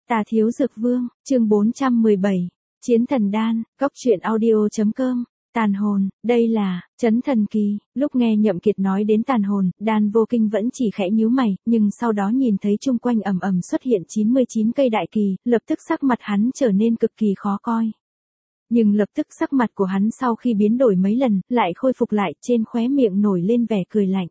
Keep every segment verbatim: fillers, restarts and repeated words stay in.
Tà Thiếu Dược Vương, chương bốn trăm mười bảy, Chiến Thần Đan, Cốc truyện audio.com, tàn hồn, đây là, Chấn Thần Kỳ. Lúc nghe Nhậm Kiệt nói đến tàn hồn, Đan Vô Kinh vẫn chỉ khẽ nhíu mày, nhưng sau đó nhìn thấy chung quanh ầm ầm xuất hiện chín mươi chín cây đại kỳ, lập tức sắc mặt hắn trở nên cực kỳ khó coi. Nhưng lập tức sắc mặt của hắn sau khi biến đổi mấy lần, lại khôi phục lại, trên khóe miệng nổi lên vẻ cười lạnh.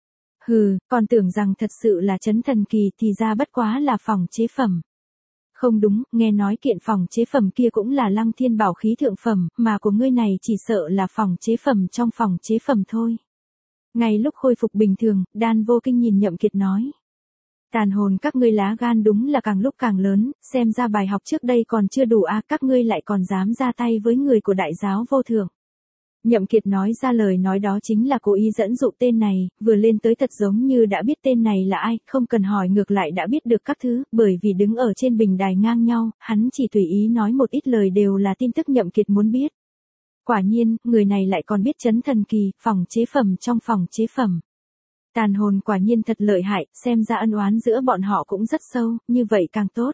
Hừ, còn tưởng rằng thật sự là Chấn Thần Kỳ thì ra bất quá là phòng chế phẩm. Không đúng, nghe nói kiện phòng chế phẩm kia cũng là Lăng Thiên bảo khí thượng phẩm, mà của ngươi này chỉ sợ là phòng chế phẩm trong phòng chế phẩm thôi. Ngay lúc khôi phục bình thường, Đan Vô Kinh nhìn Nhậm Kiệt nói. Tàn hồn các ngươi lá gan đúng là càng lúc càng lớn, xem ra bài học trước đây còn chưa đủ à, các ngươi lại còn dám ra tay với người của đại giáo vô thượng. Nhậm Kiệt nói ra lời nói đó chính là cố ý dẫn dụ tên này, vừa lên tới thật giống như đã biết tên này là ai, không cần hỏi ngược lại đã biết được các thứ, bởi vì đứng ở trên bình đài ngang nhau, hắn chỉ tùy ý nói một ít lời đều là tin tức Nhậm Kiệt muốn biết. Quả nhiên, người này lại còn biết Chấn Thần Kỳ, phòng chế phẩm trong phòng chế phẩm. Tàn hồn quả nhiên thật lợi hại, xem ra ân oán giữa bọn họ cũng rất sâu, như vậy càng tốt.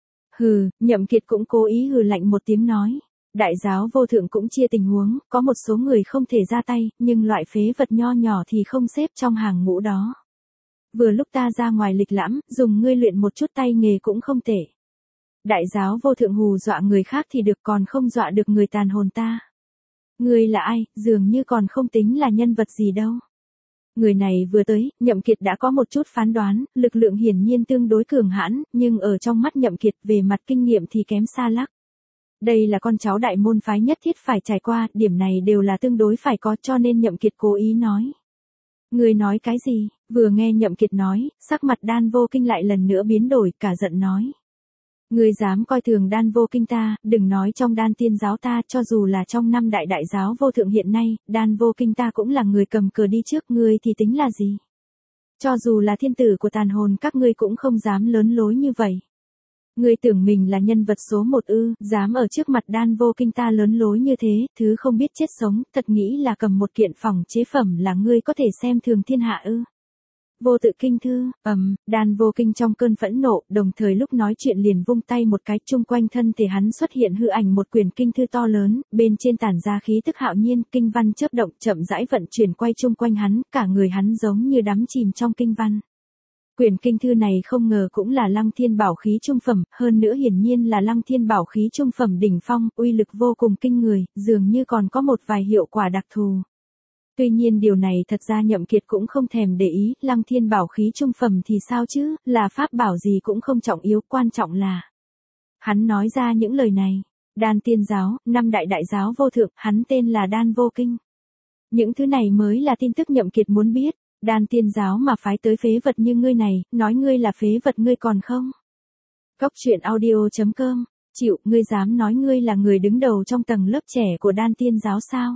Hừ, Nhậm Kiệt cũng cố ý hừ lạnh một tiếng nói. Đại giáo vô thượng cũng chia tình huống, có một số người không thể ra tay, nhưng loại phế vật nho nhỏ thì không xếp trong hàng ngũ đó. Vừa lúc ta ra ngoài lịch lãm, dùng ngươi luyện một chút tay nghề cũng không tệ. Đại giáo vô thượng hù dọa người khác thì được, còn không dọa được người tàn hồn ta. Ngươi là ai, dường như còn không tính là nhân vật gì đâu. Người này vừa tới, Nhậm Kiệt đã có một chút phán đoán, lực lượng hiển nhiên tương đối cường hãn, nhưng ở trong mắt Nhậm Kiệt về mặt kinh nghiệm thì kém xa lắc. Đây là con cháu đại môn phái nhất thiết phải trải qua, điểm này đều là tương đối phải có, cho nên Nhậm Kiệt cố ý nói. Ngươi nói cái gì? Vừa nghe Nhậm Kiệt nói, sắc mặt Đan Vô Kinh lại lần nữa biến đổi, cả giận nói. Ngươi dám coi thường Đan Vô Kinh ta, đừng nói trong Đan Tiên giáo ta, cho dù là trong năm đại đại giáo vô thượng hiện nay, Đan Vô Kinh ta cũng là người cầm cờ đi trước, ngươi thì tính là gì? Cho dù là thiên tử của tàn hồn các ngươi cũng không dám lớn lối như vậy. Ngươi tưởng mình là nhân vật số một ư, dám ở trước mặt Đan Vô Kinh ta lớn lối như thế, thứ không biết chết sống, thật nghĩ là cầm một kiện phòng chế phẩm là ngươi có thể xem thường thiên hạ ư. Vô Tự Kinh Thư, ầm, um, Đan Vô Kinh trong cơn phẫn nộ, đồng thời lúc nói chuyện liền vung tay một cái, chung quanh thân thể hắn xuất hiện hư ảnh một quyển kinh thư to lớn, bên trên tản ra khí tức hạo nhiên, kinh văn chớp động, chậm rãi vận chuyển quay chung quanh hắn, cả người hắn giống như đắm chìm trong kinh văn. Quyển kinh thư này không ngờ cũng là Lăng Thiên bảo khí trung phẩm, hơn nữa hiển nhiên là Lăng Thiên bảo khí trung phẩm đỉnh phong, uy lực vô cùng kinh người, dường như còn có một vài hiệu quả đặc thù. Tuy nhiên điều này thật ra Nhậm Kiệt cũng không thèm để ý, Lăng Thiên bảo khí trung phẩm thì sao chứ, là pháp bảo gì cũng không trọng yếu, quan trọng là. Hắn nói ra những lời này, Đan Tiên giáo, năm đại đại giáo vô thượng, hắn tên là Đan Vô Kinh. Những thứ này mới là tin tức Nhậm Kiệt muốn biết. Đan Tiên giáo mà phái tới phế vật như ngươi này, nói ngươi là phế vật ngươi còn không? Cốc truyện audio.com, chịu, ngươi dám nói ngươi là người đứng đầu trong tầng lớp trẻ của Đan Tiên giáo sao?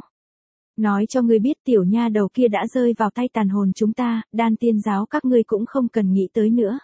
Nói cho ngươi biết tiểu nha đầu kia đã rơi vào tay tàn hồn chúng ta, Đan Tiên giáo các ngươi cũng không cần nghĩ tới nữa.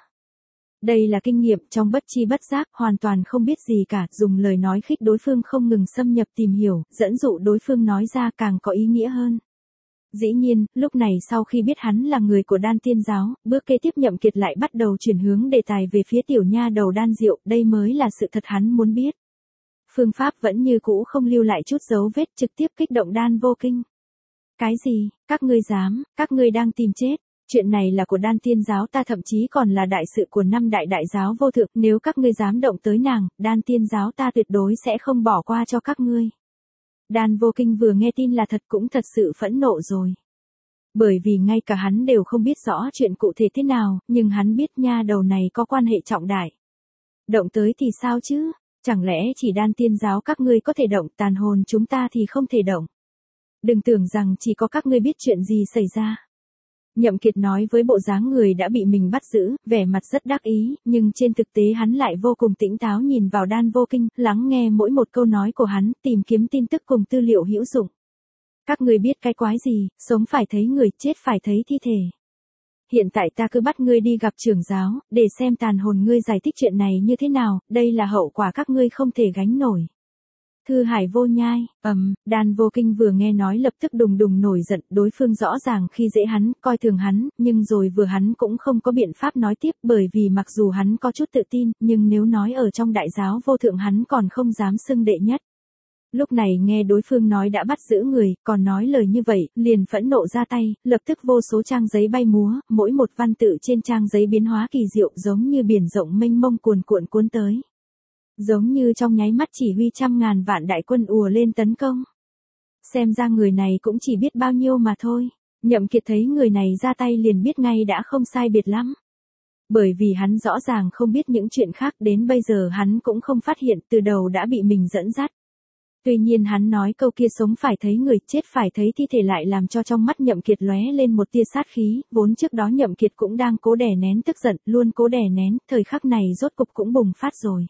Đây là kinh nghiệm trong bất chi bất giác, hoàn toàn không biết gì cả, dùng lời nói khích đối phương không ngừng xâm nhập tìm hiểu, dẫn dụ đối phương nói ra càng có ý nghĩa hơn. Dĩ nhiên, lúc này sau khi biết hắn là người của Đan Tiên giáo, bước kế tiếp Nhậm Kiệt lại bắt đầu chuyển hướng đề tài về phía tiểu nha đầu Đan Diệu, đây mới là sự thật hắn muốn biết. Phương pháp vẫn như cũ không lưu lại chút dấu vết, trực tiếp kích động Đan Vô Kinh. Cái gì, các ngươi dám, các ngươi đang tìm chết, chuyện này là của Đan Tiên giáo ta, thậm chí còn là đại sự của năm đại đại giáo vô thượng, nếu các ngươi dám động tới nàng, Đan Tiên giáo ta tuyệt đối sẽ không bỏ qua cho các ngươi. Đan Vô Kinh vừa nghe tin là thật cũng thật sự phẫn nộ rồi. Bởi vì ngay cả hắn đều không biết rõ chuyện cụ thể thế nào, nhưng hắn biết nha đầu này có quan hệ trọng đại. Động tới thì sao chứ, chẳng lẽ chỉ Đan Tiên giáo các ngươi có thể động, tàn hồn chúng ta thì không thể động. Đừng tưởng rằng chỉ có các ngươi biết chuyện gì xảy ra. Nhậm Kiệt nói với bộ dáng người đã bị mình bắt giữ, vẻ mặt rất đắc ý, nhưng trên thực tế hắn lại vô cùng tỉnh táo nhìn vào Đan Vô Kinh, lắng nghe mỗi một câu nói của hắn, tìm kiếm tin tức cùng tư liệu hữu dụng. Các ngươi biết cái quái gì, sống phải thấy người, chết phải thấy thi thể. Hiện tại ta cứ bắt ngươi đi gặp trưởng giáo, để xem tàn hồn ngươi giải thích chuyện này như thế nào, đây là hậu quả các ngươi không thể gánh nổi. Thư Hải vô nhai, ầm, Đan Vô Kinh vừa nghe nói lập tức đùng đùng nổi giận, đối phương rõ ràng khi dễ hắn, coi thường hắn, nhưng rồi vừa hắn cũng không có biện pháp nói tiếp, bởi vì mặc dù hắn có chút tự tin, nhưng nếu nói ở trong đại giáo vô thượng hắn còn không dám xưng đệ nhất. Lúc này nghe đối phương nói đã bắt giữ người, còn nói lời như vậy, liền phẫn nộ ra tay, lập tức vô số trang giấy bay múa, mỗi một văn tự trên trang giấy biến hóa kỳ diệu giống như biển rộng mênh mông cuồn cuộn cuốn tới. Giống như trong nháy mắt chỉ huy trăm ngàn vạn đại quân ùa lên tấn công. Xem ra người này cũng chỉ biết bao nhiêu mà thôi. Nhậm Kiệt thấy người này ra tay liền biết ngay đã không sai biệt lắm. Bởi vì hắn rõ ràng không biết những chuyện khác, đến bây giờ hắn cũng không phát hiện, từ đầu đã bị mình dẫn dắt. Tuy nhiên hắn nói câu kia sống phải thấy người, chết phải thấy thi thể lại làm cho trong mắt Nhậm Kiệt lóe lên một tia sát khí, vốn trước đó Nhậm Kiệt cũng đang cố đè nén tức giận, luôn cố đè nén, thời khắc này rốt cục cũng bùng phát rồi.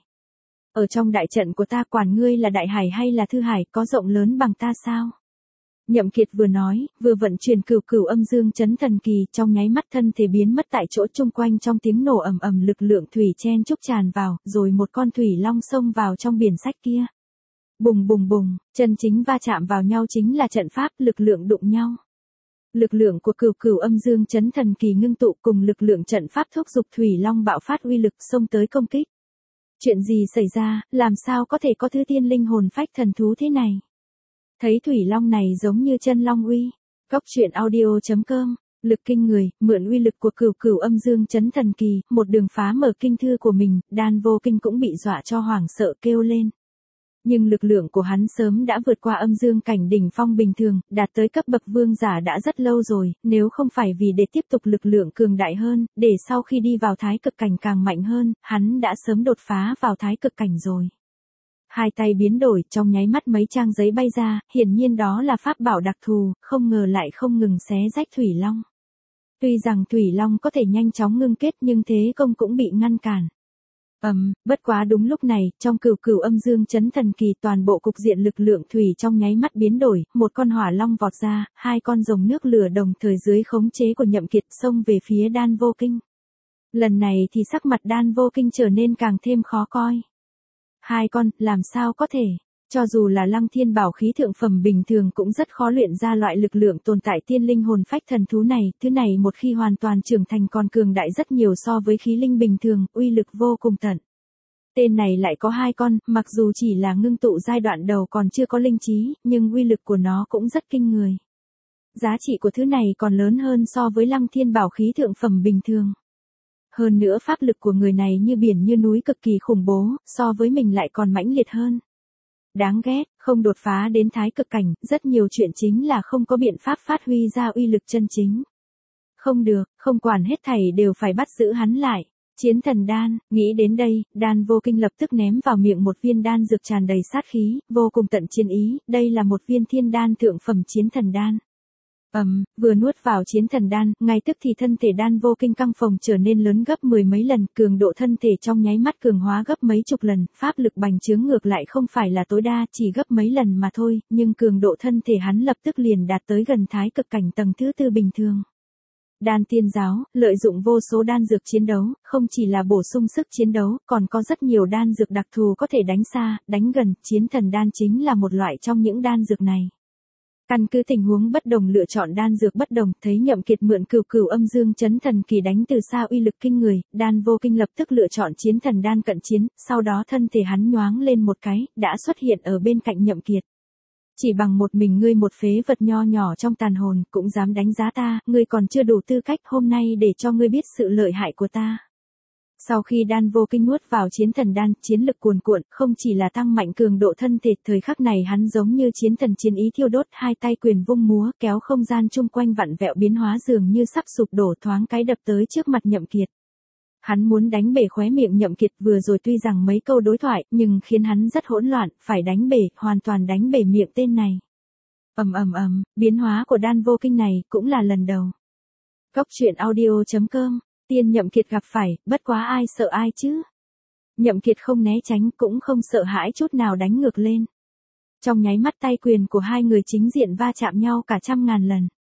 Ở trong đại trận của ta, quản ngươi là Đại Hải hay là Thư Hải, có rộng lớn bằng ta sao? Nhậm Kiệt vừa nói, vừa vận chuyển Cửu Cửu Âm Dương Chấn Thần Kỳ, trong nháy mắt thân thể biến mất tại chỗ, chung quanh trong tiếng nổ ầm ầm lực lượng thủy chen chúc tràn vào, rồi một con thủy long xông vào trong biển sách kia. Bùng bùng bùng, chân chính va chạm vào nhau chính là trận pháp, lực lượng đụng nhau. Lực lượng của Cửu Cửu Âm Dương Chấn Thần Kỳ ngưng tụ cùng lực lượng trận pháp thúc giục thủy long bạo phát uy lực xông tới công kích. Chuyện gì xảy ra, làm sao có thể có thứ tiên linh hồn phách thần thú thế này? Thấy thủy long này giống như chân long uy. Cốc truyện audio chấm com, lực kinh người, mượn uy lực của Cửu Cửu Âm Dương Chấn Thần Kỳ, một đường phá mở kinh thư của mình, Đan Vô Kinh cũng bị dọa cho hoảng sợ kêu lên. Nhưng lực lượng của hắn sớm đã vượt qua âm dương cảnh đỉnh phong bình thường, đạt tới cấp bậc vương giả đã rất lâu rồi, nếu không phải vì để tiếp tục lực lượng cường đại hơn, để sau khi đi vào thái cực cảnh càng mạnh hơn, hắn đã sớm đột phá vào thái cực cảnh rồi. Hai tay biến đổi, trong nháy mắt mấy trang giấy bay ra, hiển nhiên đó là pháp bảo đặc thù, không ngờ lại không ngừng xé rách thủy long. Tuy rằng thủy long có thể nhanh chóng ngưng kết nhưng thế công cũng bị ngăn cản. Ầm, um, bất quá đúng lúc này, trong Cửu Cửu Âm Dương Chấn Thần Kỳ toàn bộ cục diện lực lượng thủy trong nháy mắt biến đổi, một con hỏa long vọt ra, hai con rồng nước lửa đồng thời dưới khống chế của Nhậm Kiệt xông về phía Đan Vô Kinh. Lần này thì sắc mặt Đan Vô Kinh trở nên càng thêm khó coi. Hai con, làm sao có thể? Cho dù là Lăng Thiên bảo khí thượng phẩm bình thường cũng rất khó luyện ra loại lực lượng tồn tại tiên linh hồn phách thần thú này, thứ này một khi hoàn toàn trưởng thành còn cường đại rất nhiều so với khí linh bình thường, uy lực vô cùng tận. Tên này lại có hai con, mặc dù chỉ là ngưng tụ giai đoạn đầu còn chưa có linh trí, nhưng uy lực của nó cũng rất kinh người. Giá trị của thứ này còn lớn hơn so với Lăng Thiên bảo khí thượng phẩm bình thường. Hơn nữa pháp lực của người này như biển như núi cực kỳ khủng bố, so với mình lại còn mãnh liệt hơn. Đáng ghét, không đột phá đến thái cực cảnh, rất nhiều chuyện chính là không có biện pháp phát huy ra uy lực chân chính. Không được, không quản hết thảy đều phải bắt giữ hắn lại. Chiến thần đan, nghĩ đến đây, Đan Vô Kinh lập tức ném vào miệng một viên đan dược tràn đầy sát khí, vô cùng tận chiến ý, đây là một viên thiên đan thượng phẩm chiến thần đan. Ầm, um, vừa nuốt vào chiến thần đan, ngay tức thì thân thể Đan Vô Kinh căng phồng trở nên lớn gấp mười mấy lần, cường độ thân thể trong nháy mắt cường hóa gấp mấy chục lần, pháp lực bành trướng ngược lại không phải là tối đa, chỉ gấp mấy lần mà thôi, nhưng cường độ thân thể hắn lập tức liền đạt tới gần thái cực cảnh tầng thứ tư bình thường. Đan Tiên giáo, lợi dụng vô số đan dược chiến đấu, không chỉ là bổ sung sức chiến đấu, còn có rất nhiều đan dược đặc thù có thể đánh xa, đánh gần, chiến thần đan chính là một loại trong những đan dược này. Căn cứ tình huống bất đồng lựa chọn đan dược bất đồng, thấy Nhậm Kiệt mượn Cửu Cửu Âm Dương Chấn Thần Kỳ đánh từ xa uy lực kinh người, Đan Vô Kinh lập tức lựa chọn chiến thần đan cận chiến, sau đó thân thể hắn nhoáng lên một cái, đã xuất hiện ở bên cạnh Nhậm Kiệt. Chỉ bằng một mình ngươi một phế vật nho nhỏ trong tàn hồn, cũng dám đánh giá ta, ngươi còn chưa đủ tư cách, hôm nay để cho ngươi biết sự lợi hại của ta. Sau khi Đan Vô Kinh nuốt vào chiến thần đan, chiến lực cuồn cuộn, không chỉ là tăng mạnh cường độ thân thể, thời khắc này hắn giống như chiến thần chiến ý thiêu đốt, hai tay quyền vung múa, kéo không gian chung quanh vặn vẹo biến hóa dường như sắp sụp đổ, thoáng cái đập tới trước mặt Nhậm Kiệt. Hắn muốn đánh bể khóe miệng Nhậm Kiệt, vừa rồi tuy rằng mấy câu đối thoại, nhưng khiến hắn rất hỗn loạn, phải đánh bể, hoàn toàn đánh bể miệng tên này. Ầm ầm ầm, biến hóa của Đan Vô Kinh này cũng là lần đầu. Cốc truyện audio chấm com. Tiên Nhậm Kiệt gặp phải, bất quá ai sợ ai chứ. Nhậm Kiệt không né tránh cũng không sợ hãi chút nào đánh ngược lên. Trong nháy mắt tay quyền của hai người chính diện va chạm nhau cả trăm ngàn lần.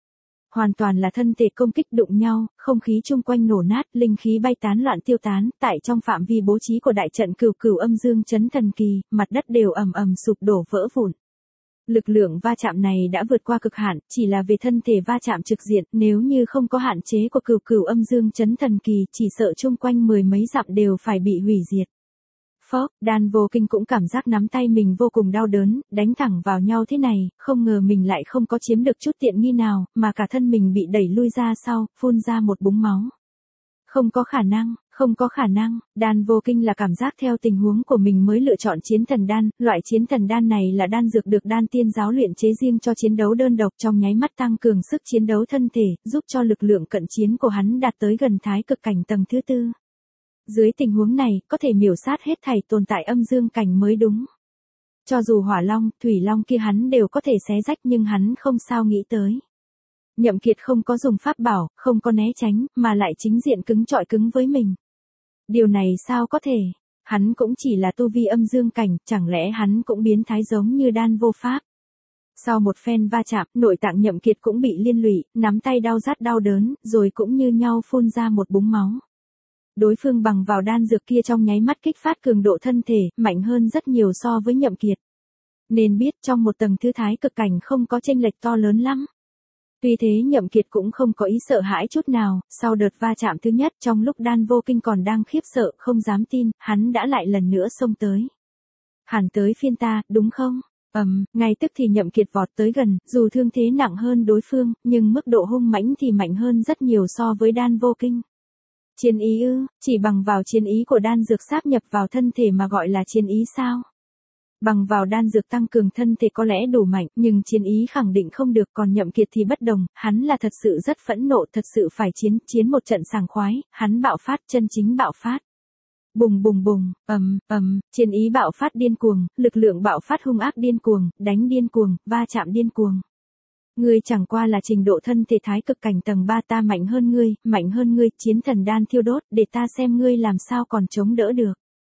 Hoàn toàn là thân thể công kích đụng nhau, không khí chung quanh nổ nát, linh khí bay tán loạn tiêu tán, tại trong phạm vi bố trí của đại trận cửu cửu âm dương chấn thần kỳ, mặt đất đều ầm ầm sụp đổ vỡ vụn. Lực lượng va chạm này đã vượt qua cực hạn, chỉ là về thân thể va chạm trực diện, nếu như không có hạn chế của cửu cửu âm dương chấn thần kỳ, chỉ sợ chung quanh mười mấy dặm đều phải bị hủy diệt. Phốc, Đan Vô Kinh cũng cảm giác nắm tay mình vô cùng đau đớn, đánh thẳng vào nhau thế này, không ngờ mình lại không có chiếm được chút tiện nghi nào, mà cả thân mình bị đẩy lui ra sau, phun ra một búng máu. Không có khả năng, không có khả năng, Đan Vô Kinh là cảm giác theo tình huống của mình mới lựa chọn chiến thần đan, loại chiến thần đan này là đan dược được đan tiên giáo luyện chế riêng cho chiến đấu đơn độc trong nháy mắt tăng cường sức chiến đấu thân thể, giúp cho lực lượng cận chiến của hắn đạt tới gần thái cực cảnh tầng thứ tư. Dưới tình huống này, có thể miểu sát hết thảy tồn tại âm dương cảnh mới đúng. Cho dù hỏa long, thủy long kia hắn đều có thể xé rách nhưng hắn không sao nghĩ tới. Nhậm Kiệt không có dùng pháp bảo, không có né tránh, mà lại chính diện cứng chọi cứng với mình. Điều này sao có thể? Hắn cũng chỉ là tu vi âm dương cảnh, chẳng lẽ hắn cũng biến thái giống như Đan Vô Pháp? Sau một phen va chạm, nội tạng Nhậm Kiệt cũng bị liên lụy, nắm tay đau rát đau đớn, rồi cũng như nhau phun ra một búng máu. Đối phương bằng vào đan dược kia trong nháy mắt kích phát cường độ thân thể, mạnh hơn rất nhiều so với Nhậm Kiệt. Nên biết trong một tầng thứ thái cực cảnh không có chênh lệch to lớn lắm. Tuy thế Nhậm Kiệt cũng không có ý sợ hãi chút nào, sau đợt va chạm thứ nhất trong lúc Đan Vô Kinh còn đang khiếp sợ không dám tin, hắn đã lại lần nữa xông tới. Hẳn tới phiên ta, đúng không? Ầm, um, ngay tức thì Nhậm Kiệt vọt tới gần, dù thương thế nặng hơn đối phương, nhưng mức độ hung mãnh thì mạnh hơn rất nhiều so với Đan Vô Kinh. Chiến ý ư, chỉ bằng vào chiến ý của đan dược sáp nhập vào thân thể mà gọi là chiến ý sao? Bằng vào đan dược tăng cường thân thể có lẽ đủ mạnh, nhưng chiến ý khẳng định không được, còn Nhậm Kiệt thì bất đồng, hắn là thật sự rất phẫn nộ, thật sự phải chiến, chiến một trận sảng khoái, hắn bạo phát, chân chính bạo phát. Bùng bùng bùng, ầm, ầm, chiến ý bạo phát điên cuồng, lực lượng bạo phát hung ác điên cuồng, đánh điên cuồng, va chạm điên cuồng. Ngươi chẳng qua là trình độ thân thể thái cực cảnh tầng ba, ta mạnh hơn ngươi, mạnh hơn ngươi, chiến thần đan thiêu đốt, để ta xem ngươi làm sao còn chống đỡ được.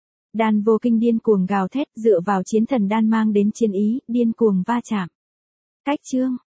Đan Vô Kinh điên cuồng gào thét, dựa vào chiến thần đan mang đến chiến ý, điên cuồng va chạm. Cách chương